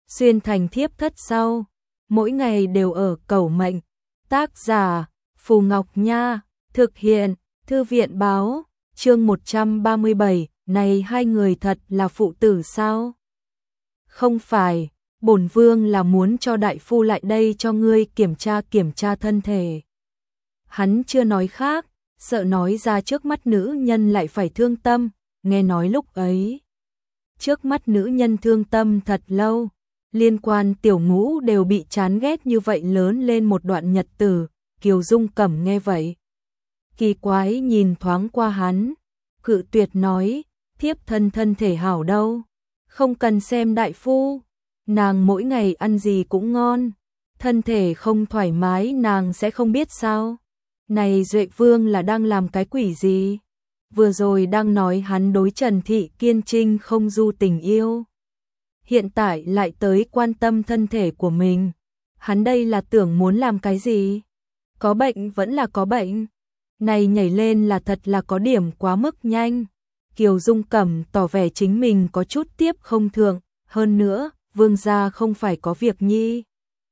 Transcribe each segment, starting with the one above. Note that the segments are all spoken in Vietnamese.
xuyên thành thiếp thất sau, mỗi ngày đều ở cầu mệnh. Tác giả Phù Ngọc Nha, thực hiện Thư viện báo. Chương 137, này hai người thật là phụ tử sao? Không phải, bổn vương là muốn cho đại phu lại đây cho ngươi kiểm tra thân thể. Hắn chưa nói khác, sợ nói ra trước mắt nữ nhân lại phải thương tâm, nghe nói lúc ấy. Trước mắt nữ nhân thương tâm thật lâu, liên quan tiểu ngũ đều bị chán ghét như vậy lớn lên một đoạn nhật tử, Kiều Dung Cẩm nghe vậy. Kỳ quái nhìn thoáng qua hắn, cự tuyệt nói, thiếp thân thể hảo đâu, không cần xem đại phu, nàng mỗi ngày ăn gì cũng ngon, thân thể không thoải mái nàng sẽ không biết sao. Này Duệ Vương là đang làm cái quỷ gì? Vừa rồi đang nói hắn đối Trần Thị Kiên Trinh không du tình yêu. Hiện tại lại tới quan tâm thân thể của mình. Hắn đây là tưởng muốn làm cái gì? Có bệnh vẫn là có bệnh. Này nhảy lên là thật là có điểm quá mức nhanh. Kiều Dung Cẩm tỏ vẻ chính mình có chút tiếp không thường. Hơn nữa, vương gia không phải có việc nhi.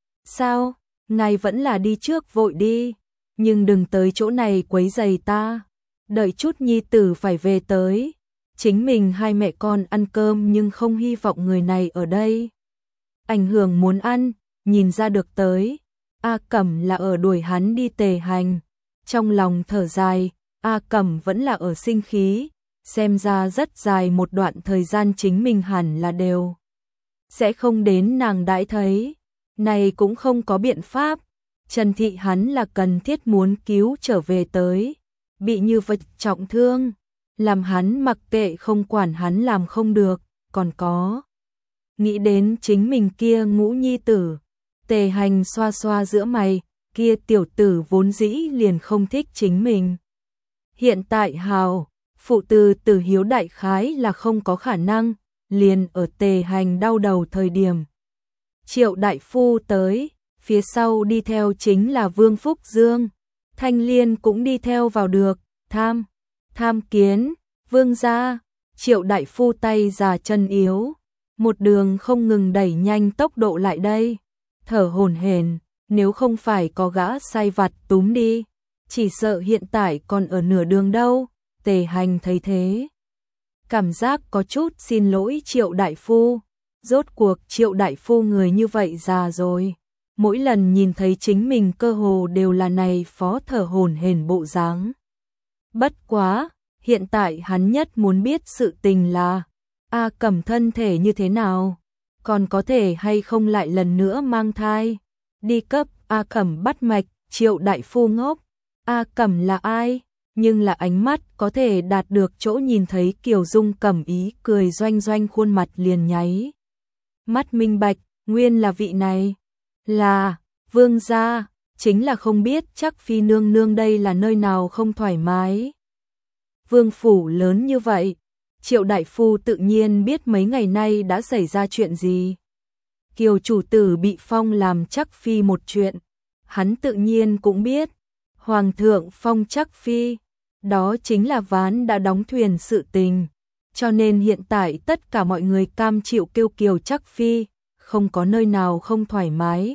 Sao? Ngài vẫn là đi trước vội đi. Nhưng đừng tới chỗ này quấy rầy ta. Đợi chút nhi tử phải về tới. Chính mình hai mẹ con ăn cơm nhưng không hy vọng người này ở đây. Ảnh hưởng muốn ăn, nhìn ra được tới. A Cẩm là ở đuổi hắn đi tề hành. Trong lòng thở dài, A Cẩm vẫn là ở sinh khí. Xem ra rất dài một đoạn thời gian chính mình hẳn là đều sẽ không đến nàng đãi thấy. Này cũng không có biện pháp. Trần Thị hắn là cần thiết muốn cứu trở về tới. Bị như vật trọng thương. Làm hắn mặc kệ không quản hắn làm không được. Còn có. Nghĩ đến chính mình kia ngũ nhi tử. Tề hành xoa xoa giữa mày. Kia tiểu tử vốn dĩ liền không thích chính mình. Hiện tại hào. Phụ tử tử hiếu đại khái là không có khả năng. Liền ở tề hành đau đầu thời điểm. Triệu đại phu tới. Phía sau đi theo chính là Vương Phúc Dương. Thanh Liên cũng đi theo vào được. Tham kiến, vương gia. Triệu đại phu tay già chân yếu. Một đường không ngừng đẩy nhanh tốc độ lại đây. Thở hổn hển, nếu không phải có gã sai vặt túm đi. Chỉ sợ hiện tại còn ở nửa đường đâu. Tề hành thấy thế. Cảm giác có chút xin lỗi Triệu đại phu. Rốt cuộc Triệu đại phu người như vậy già rồi. Mỗi lần nhìn thấy chính mình cơ hồ đều là này phó thở hổn hển bộ dáng. Bất quá, hiện tại hắn nhất muốn biết sự tình là A Cẩm thân thể như thế nào, còn có thể hay không lại lần nữa mang thai. Đi cấp A Cẩm bắt mạch, Triệu đại phu ngốc. A Cẩm là ai? Nhưng là ánh mắt có thể đạt được chỗ nhìn thấy Kiều Dung Cẩm ý cười doanh doanh khuôn mặt liền nháy. Mắt minh bạch, nguyên là vị này. Là, vương gia, chính là không biết chắc phi nương nương đây là nơi nào không thoải mái. Vương phủ lớn như vậy, Triệu đại phu tự nhiên biết mấy ngày nay đã xảy ra chuyện gì. Kiều chủ tử bị phong làm chắc phi một chuyện, hắn tự nhiên cũng biết. Hoàng thượng phong chắc phi, đó chính là ván đã đóng thuyền sự tình. Cho nên hiện tại tất cả mọi người cam chịu kêu Kiều chắc phi. Không có nơi nào không thoải mái.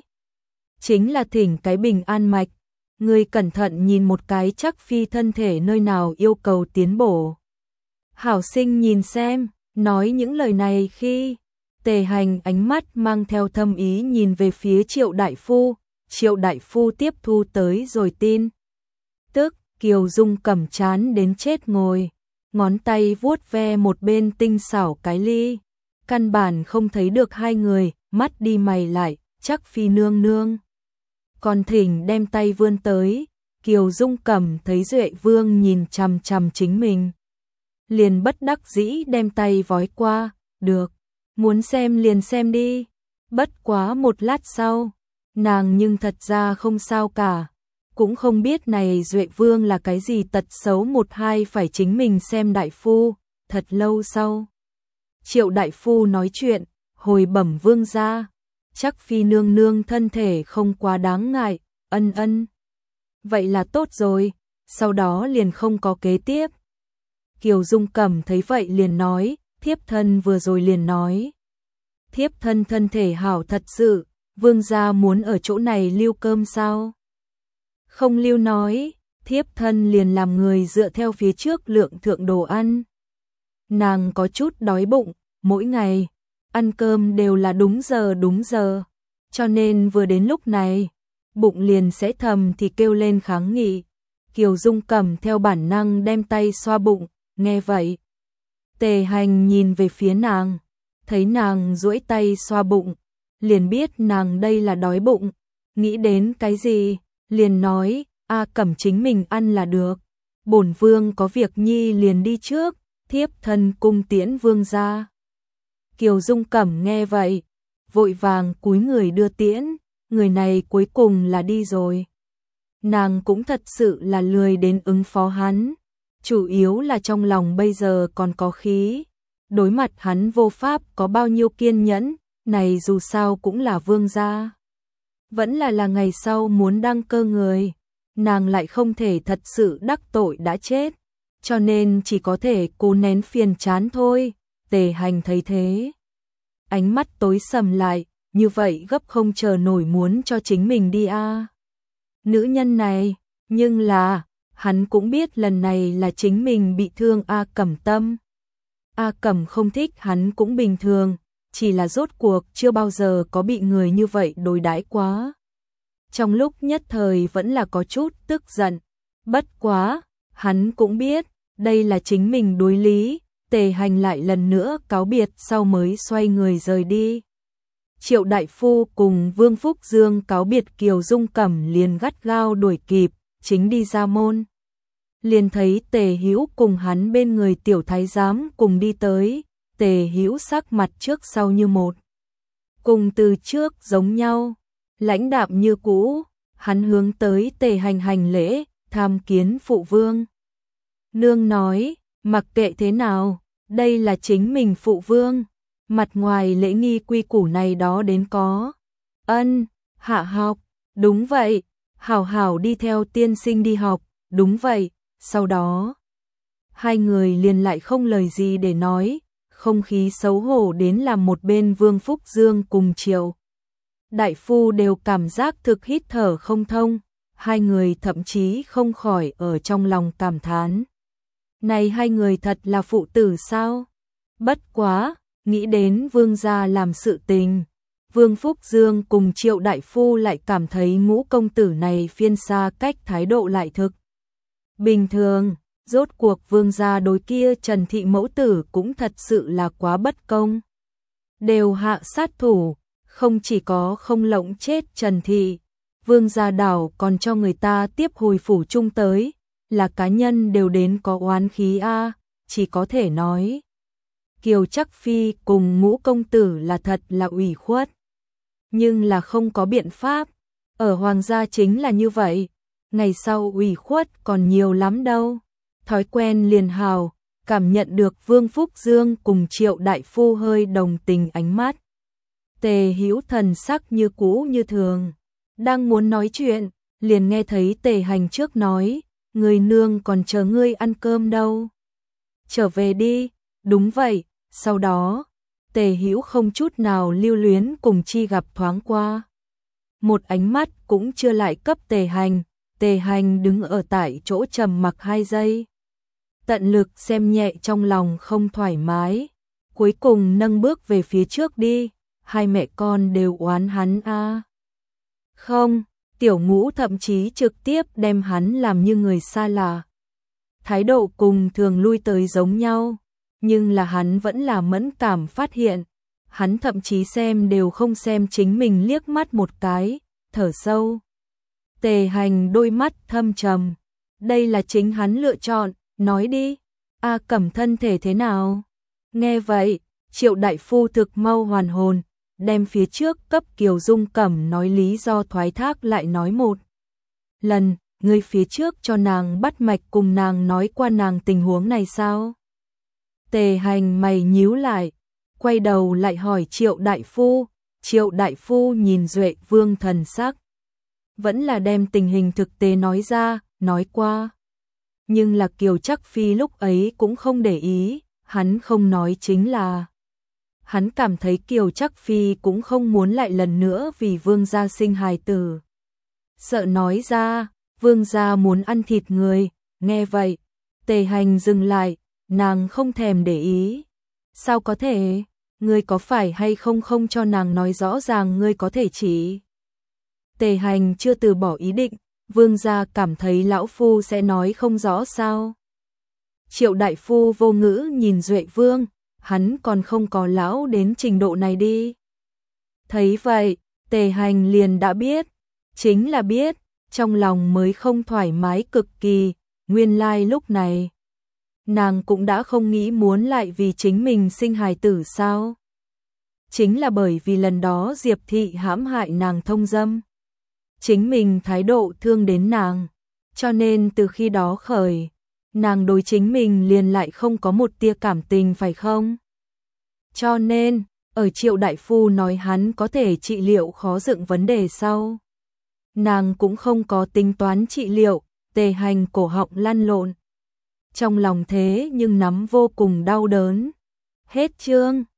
Chính là thỉnh cái bình an mạch. Người cẩn thận nhìn một cái chắc phi thân thể nơi nào yêu cầu tiến bổ. Hảo sinh nhìn xem, nói những lời này khi Tề hành ánh mắt mang theo thâm ý nhìn về phía Triệu đại phu. Triệu đại phu tiếp thu tới rồi tin. Tức Kiều Dung Cẩm chán đến chết ngồi. Ngón tay vuốt ve một bên tinh xảo cái ly. Căn bản không thấy được hai người, mắt đi mày lại, chắc phi nương nương. Còn thỉnh đem tay vươn tới, Kiều Dung Cẩm thấy Duệ Vương nhìn chằm chằm chính mình. Liền bất đắc dĩ đem tay vói qua, được, muốn xem liền xem đi. Bất quá một lát sau, nàng nhưng thật ra không sao cả. Cũng không biết này Duệ Vương là cái gì tật xấu một hai phải chính mình xem đại phu, thật lâu sau. Triệu đại phu nói chuyện, hồi bẩm vương gia, chắc phi nương nương thân thể không quá đáng ngại, ân. Vậy là tốt rồi, sau đó liền không có kế tiếp. Kiều Dung Cẩm thấy vậy liền nói, thiếp thân vừa rồi liền nói. thiếp thân thân thể hảo thật sự, vương gia muốn ở chỗ này lưu cơm sao? Không lưu nói, thiếp thân liền làm người dựa theo phía trước lượng thượng đồ ăn. Nàng có chút đói bụng, mỗi ngày ăn cơm đều là đúng giờ, cho nên vừa đến lúc này, bụng liền sẽ thầm thì kêu lên kháng nghị. Kiều Dung Cẩm theo bản năng đem tay xoa bụng, nghe vậy. Tề Hành nhìn về phía nàng, thấy nàng duỗi tay xoa bụng, liền biết nàng đây là đói bụng, nghĩ đến cái gì, liền nói, A Cẩm chính mình ăn là được, bổn vương có việc nhi liền đi trước, thiếp thân cung tiễn vương ra. Kiều Dung Cẩm nghe vậy, vội vàng cúi người đưa tiễn, người này cuối cùng là đi rồi. Nàng cũng thật sự là lười đến ứng phó hắn, chủ yếu là trong lòng bây giờ còn có khí, đối mặt hắn vô pháp có bao nhiêu kiên nhẫn, này dù sao cũng là vương gia. Vẫn là ngày sau muốn đăng cơ người, nàng lại không thể thật sự đắc tội đã chết, cho nên chỉ có thể cố nén phiền chán thôi. Tề Hành thấy thế, ánh mắt tối sầm lại, như vậy gấp không chờ nổi muốn cho chính mình đi a. Nữ nhân này, nhưng là, hắn cũng biết lần này là chính mình bị thương A Cẩm tâm. A Cẩm không thích hắn cũng bình thường, chỉ là rốt cuộc chưa bao giờ có bị người như vậy đối đãi quá. Trong lúc nhất thời vẫn là có chút tức giận, bất quá, hắn cũng biết, đây là chính mình đối lý. Tề Hành lại lần nữa cáo biệt sau mới xoay người rời đi. Triệu đại phu cùng Vương Phúc Dương cáo biệt Kiều Dung Cẩm liền gắt gao đuổi kịp, chính đi ra môn. Liền thấy Tề Hữu cùng hắn bên người tiểu thái giám cùng đi tới, Tề Hữu sắc mặt trước sau như một. Cùng từ trước giống nhau, lãnh đạm như cũ, hắn hướng tới Tề Hành hành lễ, tham kiến phụ vương. Nương nói, mặc kệ thế nào, đây là chính mình phụ vương, mặt ngoài lễ nghi quy củ này đó đến có. Ân, hạ học, đúng vậy, hảo hảo đi theo tiên sinh đi học, đúng vậy, sau đó. Hai người liền lại không lời gì để nói, không khí xấu hổ đến làm một bên Vương Phúc Dương cùng Triệu đại phu đều cảm giác thực hít thở không thông, hai người thậm chí không khỏi ở trong lòng cảm thán. Này hai người thật là phụ tử sao? Bất quá, nghĩ đến vương gia làm sự tình, Vương Phúc Dương cùng Triệu đại phu lại cảm thấy ngũ công tử này phiên xa cách thái độ lại thực bình thường, rốt cuộc vương gia đối kia Trần thị mẫu tử cũng thật sự là quá bất công. Đều hạ sát thủ, không chỉ có không lộng chết Trần thị, vương gia đảo còn cho người ta tiếp hồi phủ chung tới, là cá nhân đều đến có oán khí a, chỉ có thể nói. Kiều Trắc Phi cùng ngũ công tử là thật là ủy khuất. Nhưng là không có biện pháp, ở hoàng gia chính là như vậy, ngày sau ủy khuất còn nhiều lắm đâu. Thói quen liền hào, cảm nhận được Vương Phúc Dương cùng Triệu đại phu hơi đồng tình ánh mắt. Tề Hữu thần sắc như cũ như thường, đang muốn nói chuyện, liền nghe thấy Tề Hành trước nói, người nương còn chờ ngươi ăn cơm đâu. Trở về đi, đúng vậy, sau đó, Tề Hữu không chút nào lưu luyến cùng chi gặp thoáng qua. Một ánh mắt cũng chưa lại cấp Tề Hành đứng ở tại chỗ trầm mặc 2 giây. Tận lực xem nhẹ trong lòng không thoải mái, cuối cùng nâng bước về phía trước đi, hai mẹ con đều oán hắn a. Không, tiểu ngũ thậm chí trực tiếp đem hắn làm như người xa lạ. Thái độ cùng thường lui tới giống nhau, nhưng là hắn vẫn là mẫn cảm phát hiện, hắn thậm chí xem đều không xem chính mình liếc mắt một cái, thở sâu. Tề Hành đôi mắt thâm trầm, đây là chính hắn lựa chọn, nói đi, A Cẩm thân thể thế nào? Nghe vậy, Triệu đại phu thực mau hoàn hồn, đem phía trước cấp Kiều Dung Cẩm nói lý do thoái thác lại nói một lần, người phía trước cho nàng bắt mạch cùng nàng nói qua nàng tình huống này sao? Tề Hành mày nhíu lại, quay đầu lại hỏi Triệu đại phu nhìn Duệ Vương thần sắc, vẫn là đem tình hình thực tế nói ra, nói qua. Nhưng là Kiều Trắc Phi lúc ấy cũng không để ý, hắn không nói chính là hắn cảm thấy Kiều Trắc Phi cũng không muốn lại lần nữa vì Vương gia sinh hài tử. Sợ nói ra, Vương gia muốn ăn thịt người, nghe vậy, Tề Hành dừng lại, nàng không thèm để ý. Sao có thể, ngươi có phải hay không không cho nàng nói rõ ràng ngươi có thể chỉ. Tề Hành chưa từ bỏ ý định, Vương gia cảm thấy lão phu sẽ nói không rõ sao. Triệu đại phu vô ngữ nhìn Duệ Vương, hắn còn không có lão đến trình độ này đi. Thấy vậy, Tề Hành liền đã biết, chính là biết, trong lòng mới không thoải mái cực kỳ, nguyên lai lúc này. Nàng cũng đã không nghĩ muốn lại vì chính mình sinh hài tử sao. Chính là bởi vì lần đó Diệp Thị hãm hại nàng thông dâm. Chính mình thái độ thương đến nàng, cho nên từ khi đó khởi, nàng đối chính mình liền lại không có một tia cảm tình phải không? Cho nên, ở Triệu đại phu nói hắn có thể trị liệu khó dựng vấn đề sau. Nàng cũng không có tính toán trị liệu, Tề Hành cổ họng lăn lộn. Trong lòng thế nhưng nắm vô cùng đau đớn. Hết chương.